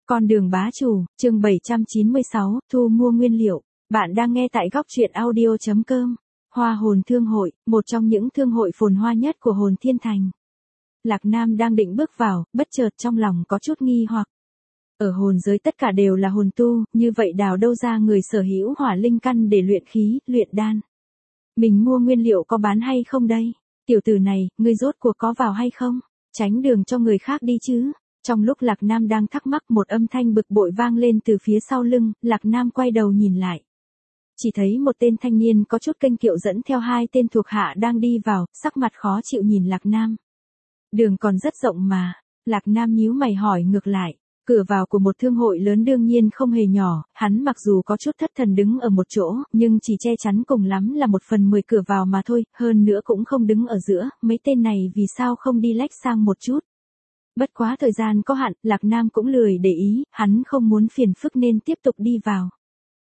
Con đường bá chủ, chương 796, thu mua nguyên liệu. Bạn đang nghe tại góc truyện audio.com. Hoa hồn thương hội, một trong những thương hội phồn hoa nhất của hồn thiên thành. Lạc Nam đang định bước vào, bất chợt trong lòng có chút nghi hoặc. Ở hồn giới tất cả đều là hồn tu, như vậy đào đâu ra người sở hữu hỏa linh căn để luyện khí, luyện đan. Mình mua nguyên liệu có bán hay không đây? Tiểu tử này, ngươi rốt cuộc có vào hay không? Tránh đường cho người khác đi chứ. Trong lúc Lạc Nam đang thắc mắc, một âm thanh bực bội vang lên từ phía sau lưng, Lạc Nam quay đầu nhìn lại. Chỉ thấy một tên thanh niên có chút kênh kiệu dẫn theo hai tên thuộc hạ đang đi vào, sắc mặt khó chịu nhìn Lạc Nam. Đường còn rất rộng mà. Lạc Nam nhíu mày hỏi ngược lại. Cửa vào của một thương hội lớn đương nhiên không hề nhỏ, hắn mặc dù có chút thất thần đứng ở một chỗ, nhưng chỉ che chắn cùng lắm là 1/10 cửa vào mà thôi, hơn nữa cũng không đứng ở giữa, mấy tên này vì sao không đi lách sang một chút. Bất quá thời gian có hạn, Lạc Nam cũng lười để ý, hắn không muốn phiền phức nên tiếp tục đi vào.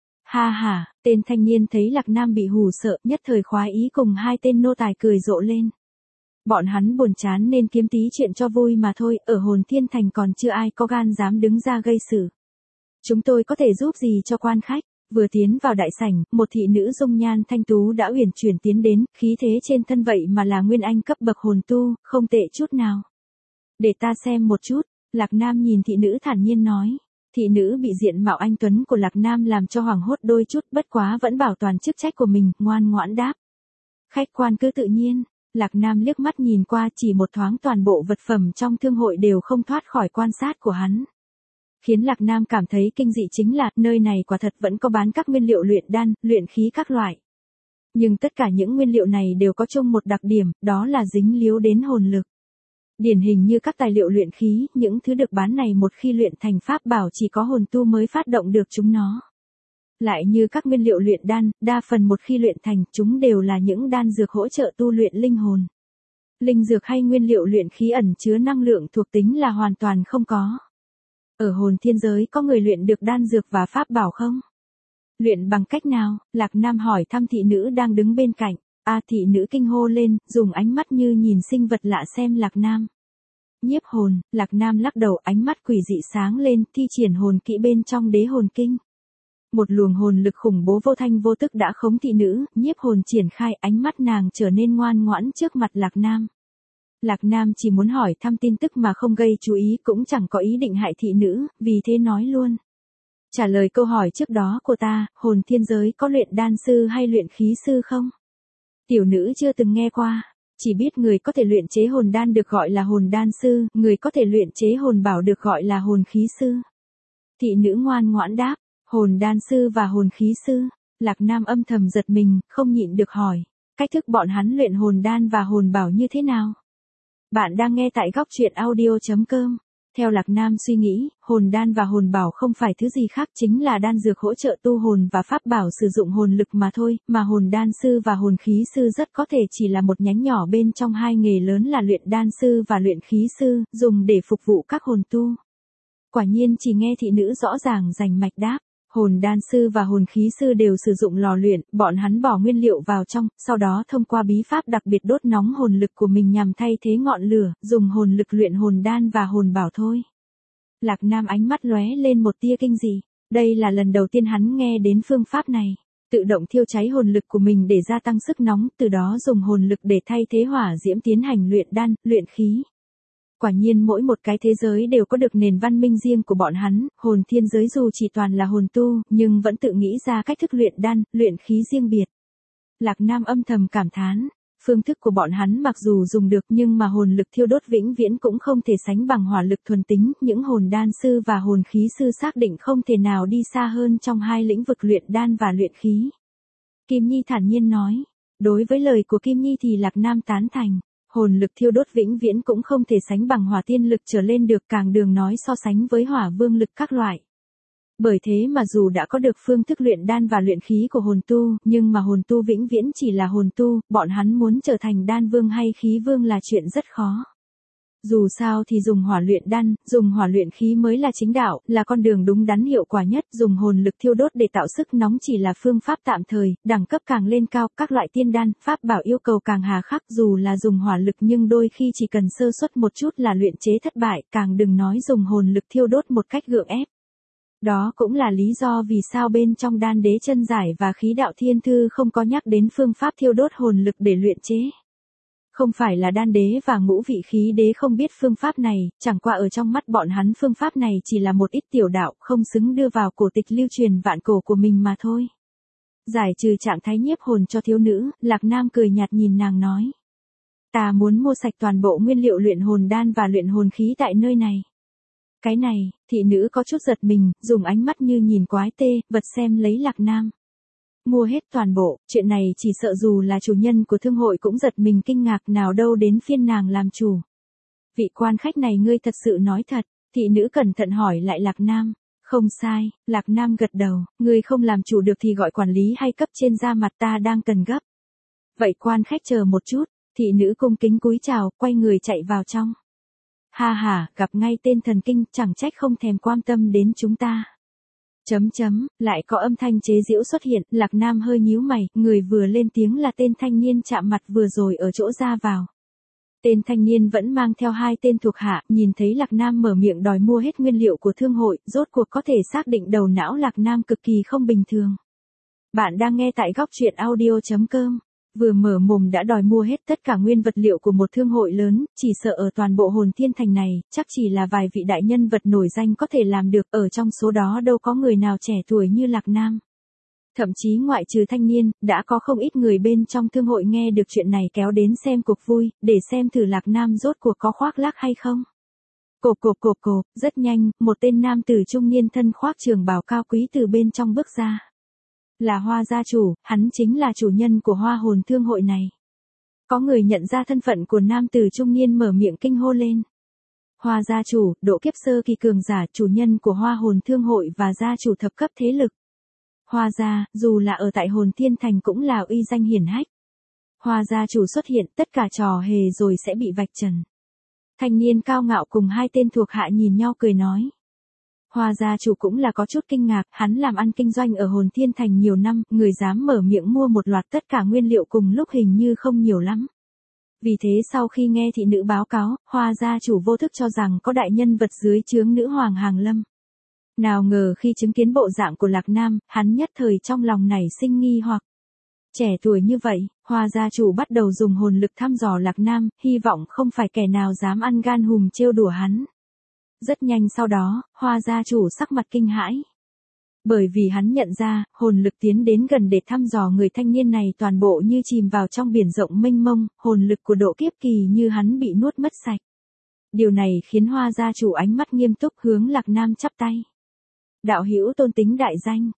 Ha ha, tên thanh niên thấy Lạc Nam bị hù sợ, nhất thời khoái ý cùng hai tên nô tài cười rộ lên. Bọn hắn buồn chán nên kiếm tí chuyện cho vui mà thôi, ở hồn thiên thành còn chưa ai có gan dám đứng ra gây sự. Chúng tôi có thể giúp gì cho quan khách? Vừa tiến vào đại sảnh, một thị nữ dung nhan thanh tú đã uyển chuyển tiến đến, khí thế trên thân vậy mà là nguyên anh cấp bậc hồn tu, không tệ chút nào. Để ta xem một chút, Lạc Nam nhìn thị nữ thản nhiên nói. Thị nữ bị diện mạo anh tuấn của Lạc Nam làm cho hoảng hốt đôi chút, bất quá vẫn bảo toàn chức trách của mình, ngoan ngoãn đáp. Khách quan cứ tự nhiên. Lạc Nam liếc mắt nhìn qua, chỉ một thoáng toàn bộ vật phẩm trong thương hội đều không thoát khỏi quan sát của hắn. Khiến Lạc Nam cảm thấy kinh dị chính là, nơi này quả thật vẫn có bán các nguyên liệu luyện đan, luyện khí các loại. Nhưng tất cả những nguyên liệu này đều có chung một đặc điểm, đó là dính líu đến hồn lực. Điển hình như các tài liệu luyện khí, những thứ được bán này một khi luyện thành pháp bảo chỉ có hồn tu mới phát động được chúng nó. Lại như các nguyên liệu luyện đan, đa phần một khi luyện thành, chúng đều là những đan dược hỗ trợ tu luyện linh hồn. Linh dược hay nguyên liệu luyện khí ẩn chứa năng lượng thuộc tính là hoàn toàn không có. Ở hồn thiên giới có người luyện được đan dược và pháp bảo không? Luyện bằng cách nào? Lạc Nam hỏi thăm thị nữ đang đứng bên cạnh. Thị nữ kinh hô lên, dùng ánh mắt như nhìn sinh vật lạ xem Lạc Nam. Nhiếp hồn, Lạc Nam lắc đầu, ánh mắt quỷ dị sáng lên, thi triển hồn kỹ bên trong đế hồn kinh. Một luồng hồn lực khủng bố vô thanh vô tức đã khống thị nữ, nhiếp hồn triển khai, ánh mắt nàng trở nên ngoan ngoãn trước mặt Lạc Nam. Lạc Nam chỉ muốn hỏi thăm tin tức mà không gây chú ý, cũng chẳng có ý định hại thị nữ, vì thế nói luôn. Trả lời câu hỏi trước đó của ta, hồn thiên giới có luyện đan sư hay luyện khí sư không? Tiểu nữ chưa từng nghe qua, chỉ biết người có thể luyện chế hồn đan được gọi là hồn đan sư, người có thể luyện chế hồn bảo được gọi là hồn khí sư. Thị nữ ngoan ngoãn đáp, hồn đan sư và hồn khí sư. Lạc Nam âm thầm giật mình, không nhịn được hỏi, cách thức bọn hắn luyện hồn đan và hồn bảo như thế nào? Bạn đang nghe tại góc truyện audio.com. Theo Lạc Nam suy nghĩ, hồn đan và hồn bảo không phải thứ gì khác, chính là đan dược hỗ trợ tu hồn và pháp bảo sử dụng hồn lực mà thôi, mà hồn đan sư và hồn khí sư rất có thể chỉ là một nhánh nhỏ bên trong hai nghề lớn là luyện đan sư và luyện khí sư, dùng để phục vụ các hồn tu. Quả nhiên chỉ nghe thị nữ rõ ràng rành mạch đáp. Hồn đan sư và hồn khí sư đều sử dụng lò luyện, bọn hắn bỏ nguyên liệu vào trong, sau đó thông qua bí pháp đặc biệt đốt nóng hồn lực của mình nhằm thay thế ngọn lửa, dùng hồn lực luyện hồn đan và hồn bảo thôi. Lạc Nam ánh mắt lóe lên một tia kinh dị, đây là lần đầu tiên hắn nghe đến phương pháp này. Tự động thiêu cháy hồn lực của mình để gia tăng sức nóng, từ đó dùng hồn lực để thay thế hỏa diễm tiến hành luyện đan, luyện khí. Quả nhiên mỗi một cái thế giới đều có được nền văn minh riêng của bọn hắn, hồn thiên giới dù chỉ toàn là hồn tu, nhưng vẫn tự nghĩ ra cách thức luyện đan, luyện khí riêng biệt. Lạc Nam âm thầm cảm thán, phương thức của bọn hắn mặc dù dùng được nhưng mà hồn lực thiêu đốt vĩnh viễn cũng không thể sánh bằng hỏa lực thuần tính, những hồn đan sư và hồn khí sư xác định không thể nào đi xa hơn trong hai lĩnh vực luyện đan và luyện khí. Kim Nhi thản nhiên nói, đối với lời của Kim Nhi thì Lạc Nam tán thành. Hồn lực thiêu đốt vĩnh viễn cũng không thể sánh bằng hỏa tiên lực trở lên được, càng đừng nói so sánh với hỏa vương lực các loại. Bởi thế mà dù đã có được phương thức luyện đan và luyện khí của hồn tu, nhưng mà hồn tu vĩnh viễn chỉ là hồn tu, bọn hắn muốn trở thành đan vương hay khí vương là chuyện rất khó. Dù sao thì dùng hỏa luyện đan, dùng hỏa luyện khí mới là chính đạo, là con đường đúng đắn hiệu quả nhất, dùng hồn lực thiêu đốt để tạo sức nóng chỉ là phương pháp tạm thời, đẳng cấp càng lên cao, các loại tiên đan, pháp bảo yêu cầu càng hà khắc, dù là dùng hỏa lực nhưng đôi khi chỉ cần sơ suất một chút là luyện chế thất bại, càng đừng nói dùng hồn lực thiêu đốt một cách gượng ép. Đó cũng là lý do vì sao bên trong Đan Đế Chân Giải và Khí Đạo Thiên Thư không có nhắc đến phương pháp thiêu đốt hồn lực để luyện chế. Không phải là Đan Đế và Ngũ Vị Khí Đế không biết phương pháp này, chẳng qua ở trong mắt bọn hắn phương pháp này chỉ là một ít tiểu đạo không xứng đưa vào cổ tịch lưu truyền vạn cổ của mình mà thôi. Giải trừ trạng thái nhiếp hồn cho thiếu nữ, Lạc Nam cười nhạt nhìn nàng nói. Ta muốn mua sạch toàn bộ nguyên liệu luyện hồn đan và luyện hồn khí tại nơi này. Cái này, thị nữ có chút giật mình, dùng ánh mắt như nhìn quái tê, vật xem lấy Lạc Nam. Mua hết toàn bộ, chuyện này chỉ sợ dù là chủ nhân của thương hội cũng giật mình kinh ngạc, nào đâu đến phiên nàng làm chủ. Vị quan khách này ngươi thật sự nói thật, thị nữ cẩn thận hỏi lại Lạc Nam. Không sai, Lạc Nam gật đầu, ngươi không làm chủ được thì gọi quản lý hay cấp trên ra mặt, ta đang cần gấp. Vậy quan khách chờ một chút, thị nữ cung kính cúi chào, quay người chạy vào trong. Ha ha, gặp ngay tên thần kinh, chẳng trách không thèm quan tâm đến chúng ta. Lại có âm thanh chế giễu xuất hiện, Lạc Nam hơi nhíu mày, người vừa lên tiếng là tên thanh niên chạm mặt vừa rồi ở chỗ ra vào. Tên thanh niên vẫn mang theo hai tên thuộc hạ, nhìn thấy Lạc Nam mở miệng đòi mua hết nguyên liệu của thương hội, rốt cuộc có thể xác định đầu não Lạc Nam cực kỳ không bình thường. Bạn đang nghe tại góc truyện audio.com. Vừa mở mồm đã đòi mua hết tất cả nguyên vật liệu của một thương hội lớn, chỉ sợ ở toàn bộ Hồn Thiên Thành này, chắc chỉ là vài vị đại nhân vật nổi danh có thể làm được, ở trong số đó đâu có người nào trẻ tuổi như Lạc Nam. Thậm chí ngoại trừ thanh niên, đã có không ít người bên trong thương hội nghe được chuyện này kéo đến xem cuộc vui, để xem thử Lạc Nam rốt cuộc có khoác lác hay không. Cộp, rất nhanh, một tên nam tử trung niên thân khoác trường bào cao quý từ bên trong bước ra. Là Hoa gia chủ, hắn chính là chủ nhân của Hoa Hồn thương hội này. Có người nhận ra thân phận của nam tử trung niên mở miệng kinh hô lên. Hoa gia chủ, độ kiếp sơ kỳ cường giả, chủ nhân của Hoa Hồn thương hội và gia chủ thập cấp thế lực. Hoa gia, dù là ở tại Hồn Thiên Thành cũng là uy danh hiển hách. Hoa gia chủ xuất hiện, tất cả trò hề rồi sẽ bị vạch trần. Thanh niên cao ngạo cùng hai tên thuộc hạ nhìn nhau cười nói. Hoa gia chủ cũng là có chút kinh ngạc, hắn làm ăn kinh doanh ở Hồn Thiên Thành nhiều năm, người dám mở miệng mua một loạt tất cả nguyên liệu cùng lúc hình như không nhiều lắm. Vì thế sau khi nghe thị nữ báo cáo, Hoa gia chủ vô thức cho rằng có đại nhân vật dưới trướng nữ hoàng hàng lâm. Nào ngờ khi chứng kiến bộ dạng của Lạc Nam, hắn nhất thời trong lòng nảy sinh nghi hoặc. Trẻ tuổi như vậy, Hoa gia chủ bắt đầu dùng hồn lực thăm dò Lạc Nam, hy vọng không phải kẻ nào dám ăn gan hùm trêu đùa hắn. Rất nhanh sau đó, Hoa gia chủ sắc mặt kinh hãi. Bởi vì hắn nhận ra, hồn lực tiến đến gần để thăm dò người thanh niên này toàn bộ như chìm vào trong biển rộng mênh mông, hồn lực của độ kiếp kỳ như hắn bị nuốt mất sạch. Điều này khiến Hoa gia chủ ánh mắt nghiêm túc hướng Lạc Nam chắp tay. Đạo hữu tôn tính đại danh,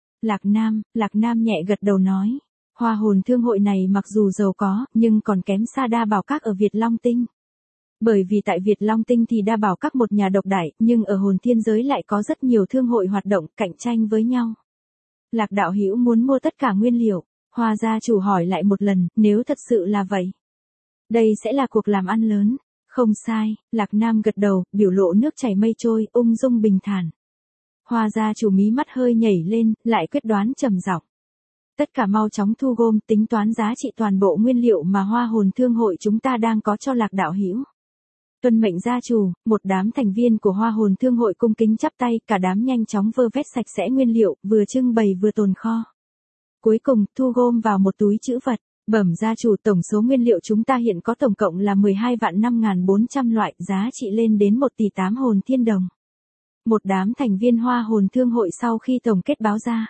Lạc Nam nhẹ gật đầu nói. Hoa Hồn thương hội này mặc dù giàu có, nhưng còn kém xa Đa Bảo Các ở Việt Long Tinh. Bởi vì tại Việt Long Tinh thì Đa Bảo Các một nhà độc đại, nhưng ở Hồn Thiên giới lại có rất nhiều thương hội hoạt động, cạnh tranh với nhau. Lạc đạo hữu muốn mua tất cả nguyên liệu, Hoa gia chủ hỏi lại một lần, nếu thật sự là vậy. Đây sẽ là cuộc làm ăn lớn. Không sai, Lạc Nam gật đầu, biểu lộ nước chảy mây trôi, ung dung bình thản. Hoa gia chủ mí mắt hơi nhảy lên, lại quyết đoán trầm giọng. Tất cả mau chóng thu gom, tính toán giá trị toàn bộ nguyên liệu mà Hoa Hồn thương hội chúng ta đang có cho Lạc đạo hữu. Tuân mệnh gia chủ, một đám thành viên của Hoa Hồn thương hội cung kính chắp tay, cả đám nhanh chóng vơ vét sạch sẽ nguyên liệu, vừa trưng bày vừa tồn kho. Cuối cùng, thu gom vào một túi trữ vật. Bẩm gia chủ, tổng số nguyên liệu chúng ta hiện có tổng cộng là 12.5.400 loại, giá trị lên đến 1 tỷ 8 hồn thiên đồng. Một đám thành viên Hoa Hồn thương hội sau khi tổng kết báo ra.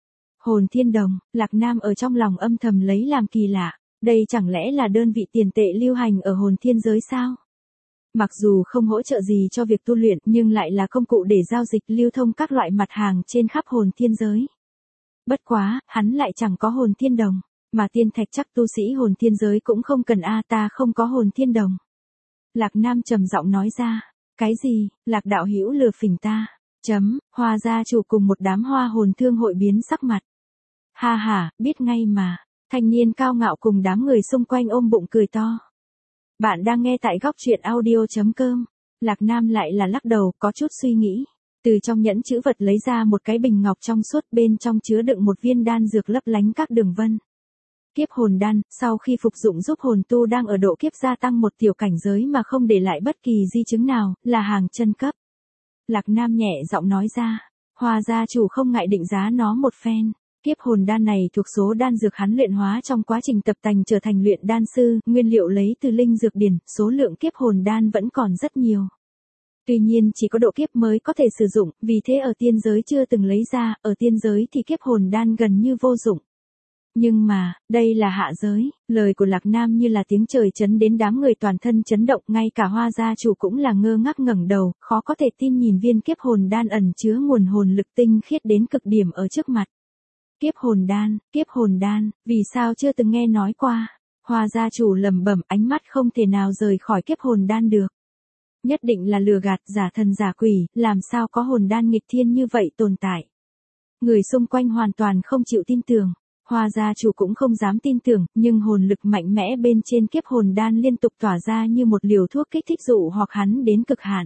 Hồn thiên đồng, Lạc Nam ở trong lòng âm thầm lấy làm kỳ lạ, đây chẳng lẽ là đơn vị tiền tệ lưu hành ở Hồn Thiên giới sao? Mặc dù không hỗ trợ gì cho việc tu luyện nhưng lại là công cụ để giao dịch lưu thông các loại mặt hàng trên khắp Hồn Thiên giới. Bất quá, hắn lại chẳng có hồn thiên đồng, mà tiên thạch chắc tu sĩ Hồn Thiên giới cũng không cần ta không có hồn thiên đồng. Lạc Nam trầm giọng nói ra, cái gì, Lạc đạo hữu lừa phỉnh ta, Hoa gia chủ cùng một đám Hoa Hồn thương hội biến sắc mặt. Ha ha, biết ngay mà, thanh niên cao ngạo cùng đám người xung quanh ôm bụng cười to. Bạn đang nghe tại góc truyện audio.com. Lạc Nam lại là lắc đầu, có chút suy nghĩ. Từ trong nhẫn chữ vật lấy ra một cái bình ngọc trong suốt, bên trong chứa đựng một viên đan dược lấp lánh các đường vân. Kiếp hồn đan, sau khi phục dụng giúp hồn tu đang ở độ kiếp gia tăng một tiểu cảnh giới mà không để lại bất kỳ di chứng nào, là hàng chân cấp. Lạc Nam nhẹ giọng nói ra. Hoa gia chủ không ngại định giá nó một phen. Kiếp hồn đan này thuộc số đan dược hắn luyện hóa trong quá trình tập tành trở thành luyện đan sư, nguyên liệu lấy từ linh dược điển, số lượng kiếp hồn đan vẫn còn rất nhiều. Tuy nhiên chỉ có độ kiếp mới có thể sử dụng, vì thế ở tiên giới chưa từng lấy ra, ở tiên giới thì kiếp hồn đan gần như vô dụng. Nhưng mà, đây là hạ giới, lời của Lạc Nam như là tiếng trời chấn đến đám người toàn thân chấn động, ngay cả Hoa gia chủ cũng là ngơ ngác ngẩng đầu, khó có thể tin nhìn viên kiếp hồn đan ẩn chứa nguồn hồn lực tinh khiết đến cực điểm ở trước mặt. Kiếp hồn đan, vì sao chưa từng nghe nói qua? Hoa gia chủ lẩm bẩm, ánh mắt không thể nào rời khỏi kiếp hồn đan được. Nhất định là lừa gạt, giả thần giả quỷ, làm sao có hồn đan nghịch thiên như vậy tồn tại. Người xung quanh hoàn toàn không chịu tin tưởng. Hoa gia chủ cũng không dám tin tưởng, nhưng hồn lực mạnh mẽ bên trên kiếp hồn đan liên tục tỏa ra như một liều thuốc kích thích dụ hoặc hắn đến cực hạn.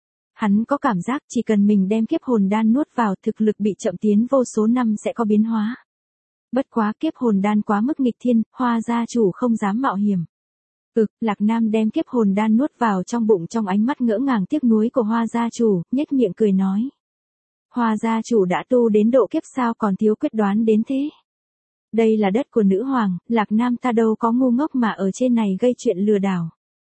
Hắn có cảm giác chỉ cần mình đem kiếp hồn đan nuốt vào, thực lực bị chậm tiến vô số năm sẽ có biến hóa. Bất quá kiếp hồn đan quá mức nghịch thiên, Hoa gia chủ không dám mạo hiểm. Lạc Nam đem kiếp hồn đan nuốt vào trong bụng, trong ánh mắt ngỡ ngàng tiếc nuối của Hoa gia chủ, nhếch miệng cười nói. Hoa gia chủ đã tu đến độ kiếp sao còn thiếu quyết đoán đến thế. Đây là đất của nữ hoàng, Lạc Nam ta đâu có ngu ngốc mà ở trên này gây chuyện lừa đảo.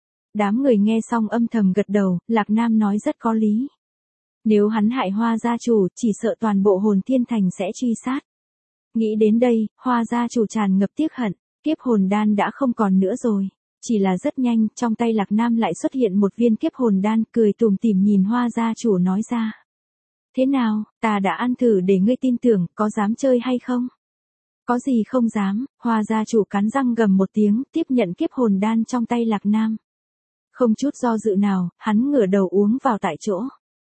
Đám người nghe xong âm thầm gật đầu, Lạc Nam nói rất có lý. Nếu hắn hại Hoa gia chủ, chỉ sợ toàn bộ hồn thiên thành sẽ truy sát. Nghĩ đến đây, Hoa gia chủ tràn ngập tiếc hận, kiếp hồn đan đã không còn nữa rồi. Chỉ là rất nhanh, trong tay Lạc Nam lại xuất hiện một viên kiếp hồn đan, cười tủm tỉm nhìn Hoa gia chủ nói ra. Thế nào, ta đã ăn thử để ngươi tin tưởng, có dám chơi hay không? Có gì không dám, Hoa gia chủ cắn răng gầm một tiếng, tiếp nhận kiếp hồn đan trong tay Lạc Nam. Không chút do dự nào, hắn ngửa đầu uống vào tại chỗ.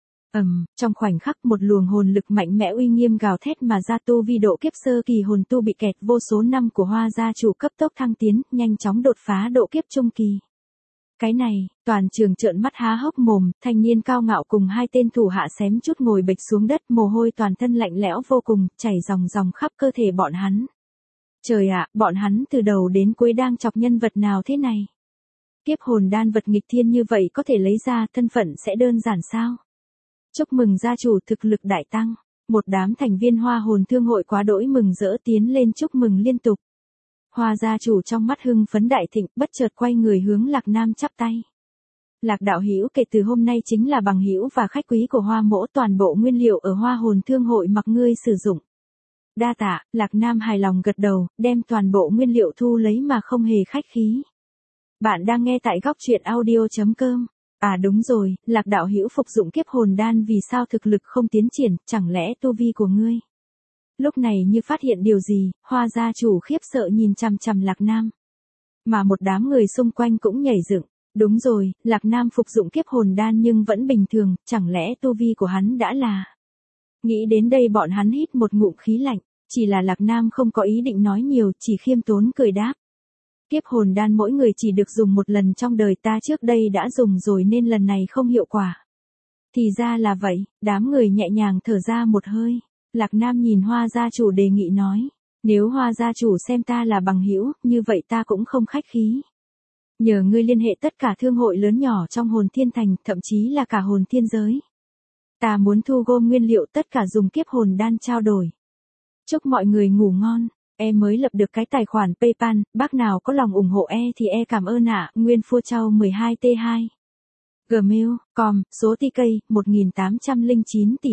Trong khoảnh khắc một luồng hồn lực mạnh mẽ uy nghiêm gào thét mà ra, tu vi độ kiếp sơ kỳ hồn tu bị kẹt vô số năm của Hoa gia chủ cấp tốc thăng tiến, nhanh chóng đột phá độ kiếp trung kỳ. Cái này, toàn trường trợn mắt há hốc mồm, thanh niên cao ngạo cùng hai tên thủ hạ xém chút ngồi bệt xuống đất, mồ hôi toàn thân lạnh lẽo vô cùng, chảy ròng ròng khắp cơ thể bọn hắn. Trời ạ, bọn hắn từ đầu đến cuối đang chọc nhân vật nào thế này? Kiếp hồn đan vật nghịch thiên như vậy có thể lấy ra, thân phận sẽ đơn giản sao? Chúc mừng gia chủ thực lực đại tăng, một đám thành viên Hoa hồn thương hội quá đỗi mừng rỡ tiến lên chúc mừng liên tục. Hoa gia chủ trong mắt hưng phấn đại thịnh, bất chợt quay người hướng Lạc Nam chắp tay. Lạc đạo hữu kể từ hôm nay chính là bằng hữu và khách quý của Hoa mỗ, toàn bộ nguyên liệu ở Hoa hồn thương hội mặc ngươi sử dụng. Đa tạ, Lạc Nam hài lòng gật đầu, đem toàn bộ nguyên liệu thu lấy mà không hề khách khí. Bạn đang nghe tại góc truyện audio.com. À đúng rồi, Lạc đạo hữu phục dụng kiếp hồn đan vì sao thực lực không tiến triển, chẳng lẽ tu vi của ngươi? Lúc này như phát hiện điều gì, Hoa gia chủ khiếp sợ nhìn chằm chằm Lạc Nam. Mà một đám người xung quanh cũng nhảy dựng. Đúng rồi, Lạc Nam phục dụng kiếp hồn đan nhưng vẫn bình thường, chẳng lẽ tu vi của hắn đã là... Nghĩ đến đây bọn hắn hít một ngụm khí lạnh, chỉ là Lạc Nam không có ý định nói nhiều, chỉ khiêm tốn cười đáp. Kiếp hồn đan mỗi người chỉ được dùng một lần trong đời, ta trước đây đã dùng rồi nên lần này không hiệu quả. Thì ra là vậy, đám người nhẹ nhàng thở ra một hơi. Lạc Nam nhìn Hoa gia chủ đề nghị nói, nếu Hoa gia chủ xem ta là bằng hữu, như vậy ta cũng không khách khí. Nhờ ngươi liên hệ tất cả thương hội lớn nhỏ trong hồn thiên thành, thậm chí là cả hồn thiên giới. Ta muốn thu gom nguyên liệu tất cả dùng kiếp hồn đan trao đổi. Chúc mọi người ngủ ngon. Em mới lập được cái tài khoản PayPal, bác nào có lòng ủng hộ thì cảm ơn ạ. Nguyên Phua Châu 12T2 Gmail.com, số TK 1809 tỷ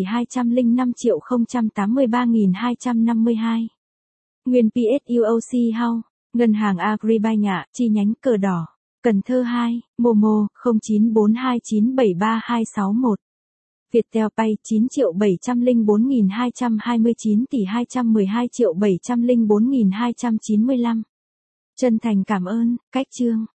205.083.252. Nguyên PSUOC House, Ngân hàng Agribank nhà, chi nhánh Cờ Đỏ, Cần Thơ 2, Momo 0942973261. Viettel Pay 9.704.229 tỷ 212.704.295. Chân thành cảm ơn, cách chương.